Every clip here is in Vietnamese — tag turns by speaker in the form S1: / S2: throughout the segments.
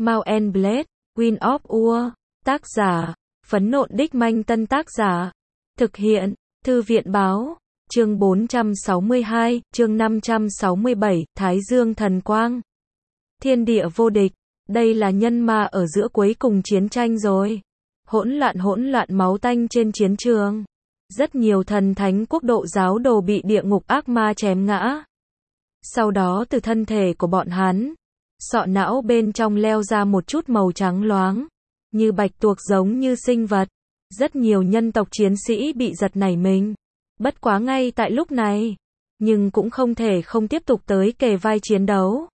S1: Mount and Blade, Wind of War. Tác giả, Phấn Nộn Đích Manh. Tân tác giả, thực hiện, Thư viện Báo. Chương 462, chương 567, Thái Dương Thần Quang. Thiên địa vô địch. Đây là nhân ma ở giữa cuối cùng chiến tranh rồi. Hỗn loạn máu tanh trên chiến trường. Rất nhiều thần thánh quốc độ giáo đồ bị địa ngục ác ma chém ngã. Sau đó từ thân thể của bọn hắn, sọ não bên trong leo ra một chút màu trắng loáng, như bạch tuộc giống như sinh vật. Rất nhiều nhân tộc chiến sĩ bị giật nảy mình. Bất quá ngay tại lúc này, nhưng cũng không thể không tiếp tục tới kề vai chiến đấu.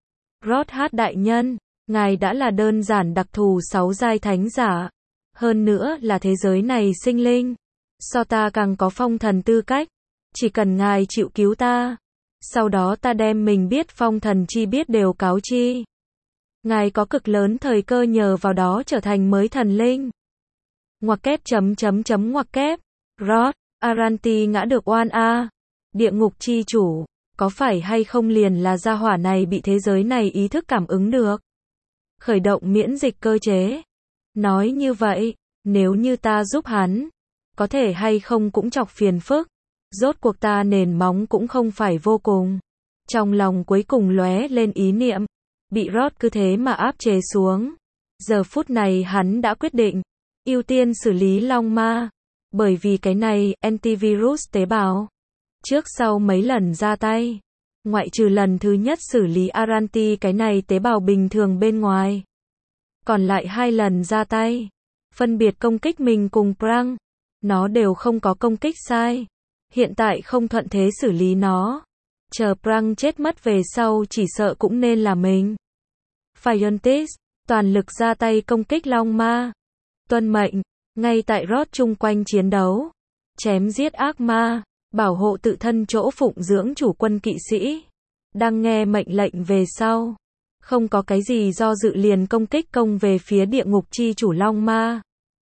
S1: Rod Hát đại nhân, ngài đã là đơn giản đặc thù 6 giai thánh giả, hơn nữa là thế giới này sinh linh, so ta càng có phong thần tư cách, chỉ cần ngài chịu cứu ta, sau đó ta đem mình biết phong thần chi biết đều cáo chi. Ngài có cực lớn thời cơ nhờ vào đó trở thành mới thần linh. Ngoặc kép ngoặc kép. Rod, Aranti ngã được oan a. Địa ngục chi chủ, có phải hay không liền là gia hỏa này bị thế giới này ý thức cảm ứng được. Khởi động miễn dịch cơ chế. Nói như vậy, nếu như ta giúp hắn, có thể hay không cũng chọc phiền phức. Rốt cuộc ta nền móng cũng không phải vô cùng. Trong lòng cuối cùng lóe lên ý niệm, bị Rod cứ thế mà áp chế xuống. Giờ phút này hắn đã quyết định, ưu tiên xử lý long ma. Bởi vì cái này, antivirus tế bào. Trước sau mấy lần ra tay, ngoại trừ lần thứ nhất xử lý Aranti cái này tế bào bình thường bên ngoài. Còn lại 2 lần ra tay, phân biệt công kích mình cùng Prang. Nó đều không có công kích sai. Hiện tại không thuận thế xử lý nó. Chờ Prang chết mất về sau chỉ sợ cũng nên là mình. Phiontis, toàn lực ra tay công kích long ma. Tuân mệnh, ngay tại Rod chung quanh chiến đấu. Chém giết ác ma, bảo hộ tự thân chỗ phụng dưỡng chủ quân kỵ sĩ. Đang nghe mệnh lệnh về sau. Không có cái gì do dự liền công kích công về phía địa ngục chi chủ long ma.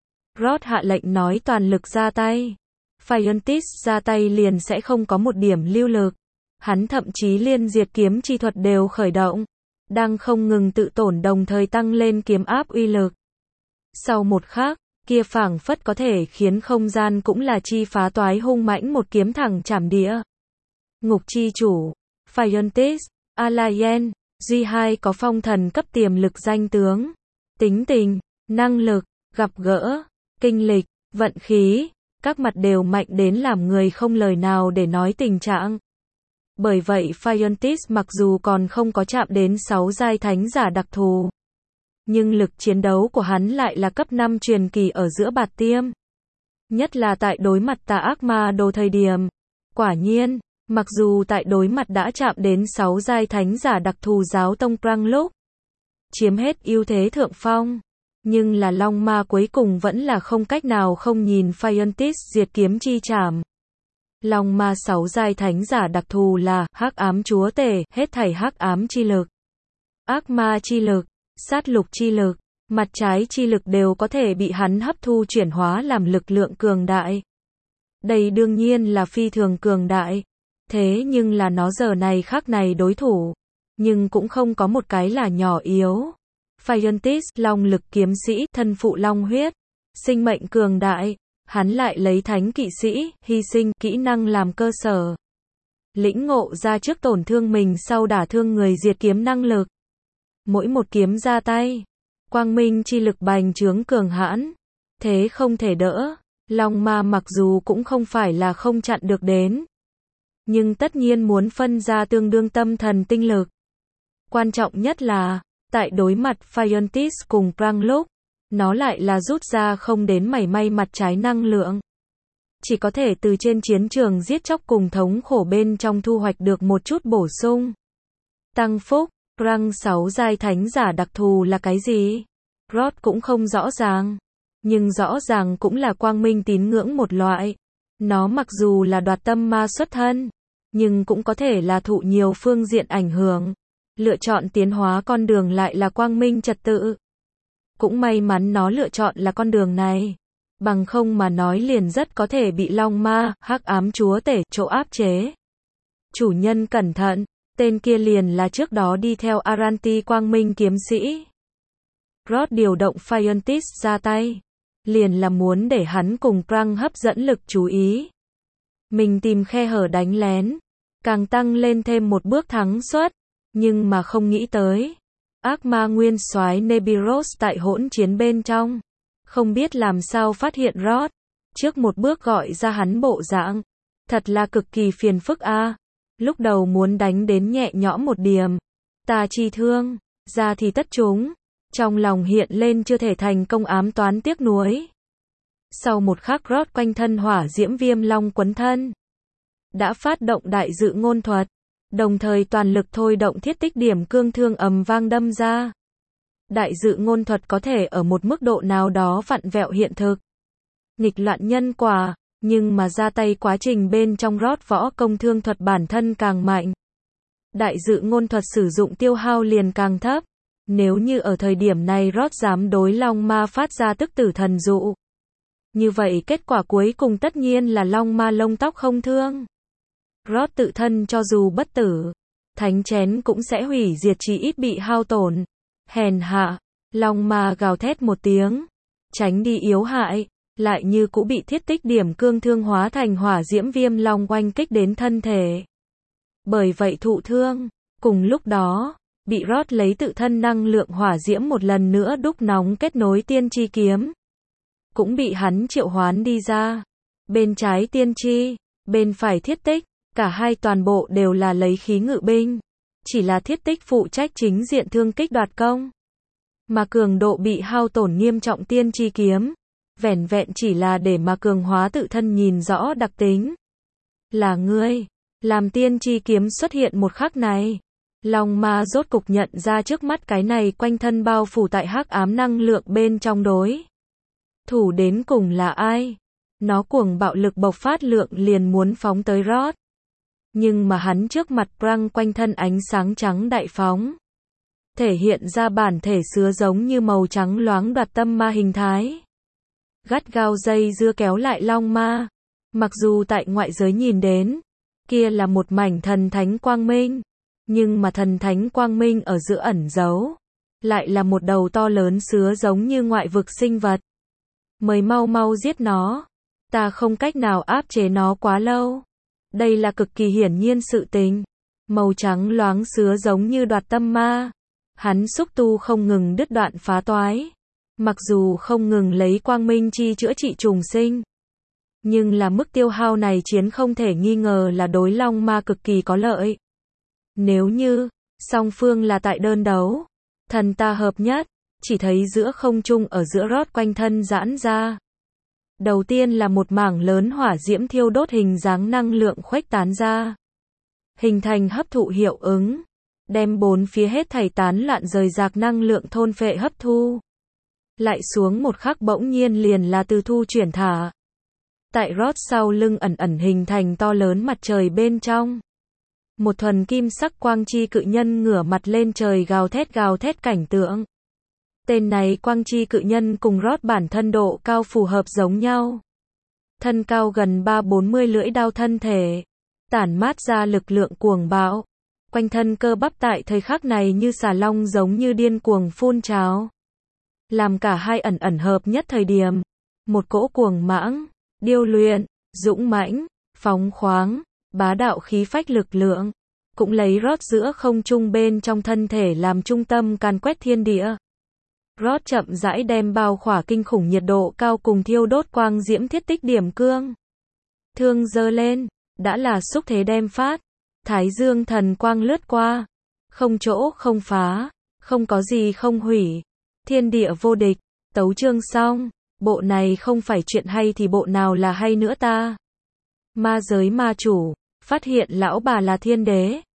S1: Rod hạ lệnh nói toàn lực ra tay. Phiontis ra tay liền sẽ không có một điểm lưu lực. Hắn thậm chí liên diệt kiếm chi thuật đều khởi động. Đang không ngừng tự tổn đồng thời tăng lên kiếm áp uy lực. Sau một khắc, kia phảng phất có thể khiến không gian cũng là chi phá toái hung mãnh một kiếm thẳng chảm địa. Ngục chi chủ, Phiontis, Alayen, Duy 2 có phong thần cấp tiềm lực danh tướng, tính tình, năng lực, gặp gỡ, kinh lịch, vận khí, các mặt đều mạnh đến làm người không lời nào để nói tình trạng. Bởi vậy Phiontis mặc dù còn không có chạm đến 6 giai thánh giả đặc thù, nhưng lực chiến đấu của hắn lại là cấp 5 truyền kỳ ở giữa bạt tiêm. Nhất là tại đối mặt tà ác ma đồ thời điểm. Quả nhiên, mặc dù tại đối mặt đã chạm đến 6 giai thánh giả đặc thù giáo tông Prang lúc chiếm hết ưu thế thượng phong, nhưng là long ma cuối cùng vẫn là không cách nào không nhìn Phiontis diệt kiếm chi chảm. Long ma 6 giai thánh giả đặc thù là hắc ám chúa tể, hết thảy hắc ám chi lực, ác ma chi lực, sát lục chi lực, mặt trái chi lực đều có thể bị hắn hấp thu chuyển hóa làm lực lượng cường đại. Đây đương nhiên là phi thường cường đại. Thế nhưng là nó giờ này khắc này đối thủ, nhưng cũng không có một cái là nhỏ yếu. Phiontis, long lực kiếm sĩ, thân phụ long huyết, sinh mệnh cường đại, hắn lại lấy thánh kỵ sĩ, hy sinh, kỹ năng làm cơ sở. Lĩnh ngộ ra trước tổn thương mình sau đả thương người diệt kiếm năng lực. Mỗi một kiếm ra tay, quang minh chi lực bành trướng cường hãn, thế không thể đỡ. Long ma mặc dù cũng không phải là không chặn được đến, nhưng tất nhiên muốn phân ra tương đương tâm thần tinh lực. Quan trọng nhất là, tại đối mặt Phiontis cùng Prang lúc, nó lại là rút ra không đến mảy may mặt trái năng lượng. Chỉ có thể từ trên chiến trường giết chóc cùng thống khổ bên trong thu hoạch được một chút bổ sung. Tăng phúc, Prang 6 giai thánh giả đặc thù là cái gì? Rod cũng không rõ ràng. Nhưng rõ ràng cũng là quang minh tín ngưỡng một loại. Nó mặc dù là đoạt tâm ma xuất thân, nhưng cũng có thể là thụ nhiều phương diện ảnh hưởng. Lựa chọn tiến hóa con đường lại là quang minh trật tự. Cũng may mắn nó lựa chọn là con đường này. Bằng không mà nói liền rất có thể bị long ma, hắc ám chúa tể, chỗ áp chế. Chủ nhân cẩn thận, tên kia liền là trước đó đi theo Aranti quang minh kiếm sĩ. Rod điều động Phiontis ra tay, liền là muốn để hắn cùng Krang hấp dẫn lực chú ý. Mình tìm khe hở đánh lén, càng tăng lên thêm một bước thắng suất, nhưng mà không nghĩ tới. Ác ma nguyên soái Nebiros tại hỗn chiến bên trong, không biết làm sao phát hiện Rod, trước một bước gọi ra hắn bộ dạng, thật là cực kỳ phiền phức a. Lúc đầu muốn đánh đến nhẹ nhõm một điểm, ta chi thương, ra thì tất chúng, trong lòng hiện lên chưa thể thành công ám toán tiếc nuối. Sau một khắc Rod quanh thân hỏa diễm viêm long quấn thân, đã phát động đại dự ngôn thuật, đồng thời toàn lực thôi động thiết tích điểm cương thương ầm vang đâm ra. Đại dự ngôn thuật có thể ở một mức độ nào đó vặn vẹo hiện thực, nghịch loạn nhân quả, nhưng mà ra tay quá trình bên trong Rod võ công thương thuật bản thân càng mạnh. Đại dự ngôn thuật sử dụng tiêu hao liền càng thấp. Nếu như ở thời điểm này Rod dám đối Long Ma phát ra tức tử thần dụ, như vậy kết quả cuối cùng tất nhiên là Long Ma lông tóc không thương. Rod tự thân cho dù bất tử, thánh chén cũng sẽ hủy diệt chỉ ít bị hao tổn. Hèn hạ, Long Ma gào thét một tiếng, tránh đi yếu hại, lại như cũng bị thiết tích điểm cương thương hóa thành hỏa diễm viêm long oanh kích đến thân thể. Bởi vậy thụ thương, cùng lúc đó, bị Rod lấy tự thân năng lượng hỏa diễm một lần nữa đúc nóng kết nối tiên tri kiếm, cũng bị hắn triệu hoán đi ra. Bên trái tiên tri, bên phải thiết tích, cả hai toàn bộ đều là lấy khí ngự binh, chỉ là thiết tích phụ trách chính diện thương kích đoạt công, mà cường độ bị hao tổn nghiêm trọng tiên tri kiếm, vẻn vẹn chỉ là để mà cường hóa tự thân nhìn rõ đặc tính. Là ngươi, làm tiên tri kiếm xuất hiện một khắc này, Long Ma rốt cục nhận ra trước mắt cái này quanh thân bao phủ tại hắc ám năng lượng bên trong đối thủ đến cùng là ai. Nó cuồng bạo lực bộc phát lượng liền muốn phóng tới Rod. Nhưng mà hắn trước mặt Krang quanh thân ánh sáng trắng đại phóng, thể hiện ra bản thể sứa giống như màu trắng loáng đoạt tâm ma hình thái. Gắt gao dây dưa kéo lại Long Ma. Mặc dù tại ngoại giới nhìn đến, kia là một mảnh thần thánh quang minh, nhưng mà thần thánh quang minh ở giữa ẩn giấu, lại là một đầu to lớn sứa giống như ngoại vực sinh vật. Mời mau mau giết nó, ta không cách nào áp chế nó quá lâu. Đây là cực kỳ hiển nhiên sự tình. Màu trắng loáng sứa giống như đoạt tâm ma. Hắn xúc tu không ngừng đứt đoạn phá toái. Mặc dù không ngừng lấy quang minh chi chữa trị trùng sinh, nhưng là mức tiêu hao này chiến không thể nghi ngờ là đối Long Ma cực kỳ có lợi. Nếu như song phương là tại đơn đấu, thần ta hợp nhất, chỉ thấy giữa không trung ở giữa Rod quanh thân giãn ra. Đầu tiên là một mảng lớn hỏa diễm thiêu đốt hình dáng năng lượng khuếch tán ra, hình thành hấp thụ hiệu ứng, đem bốn phía hết thảy tán loạn rời rạc năng lượng thôn phệ hấp thu. Lại xuống một khắc bỗng nhiên liền là từ thu chuyển thả. Tại Rod sau lưng ẩn ẩn hình thành to lớn mặt trời bên trong. Một thuần kim sắc quang chi cự nhân ngửa mặt lên trời gào thét cảnh tượng. Tên này quang chi cự nhân cùng Rod bản thân độ cao phù hợp giống nhau. Thân cao gần 3-40 lưỡi đao thân thể, tản mát ra lực lượng cuồng bạo. Quanh thân cơ bắp tại thời khắc này như xà long giống như điên cuồng phun trào. Làm cả hai ẩn ẩn hợp nhất thời điểm. Một cỗ cuồng mãng, điêu luyện, dũng mãnh, phóng khoáng, bá đạo khí phách lực lượng, cũng lấy Rod giữa không trung bên trong thân thể làm trung tâm càn quét thiên địa. Rod chậm rãi đem bao khỏa kinh khủng nhiệt độ cao cùng thiêu đốt quang diễm thiết tích điểm cương thương giơ lên, đã là xúc thế đem phát. Thái dương thần quang lướt qua, không chỗ không phá, không có gì không hủy, thiên địa vô địch. Tấu chương xong, bộ này không phải chuyện hay thì bộ nào là hay nữa ta. Ma giới ma chủ, phát hiện lão bà là thiên đế.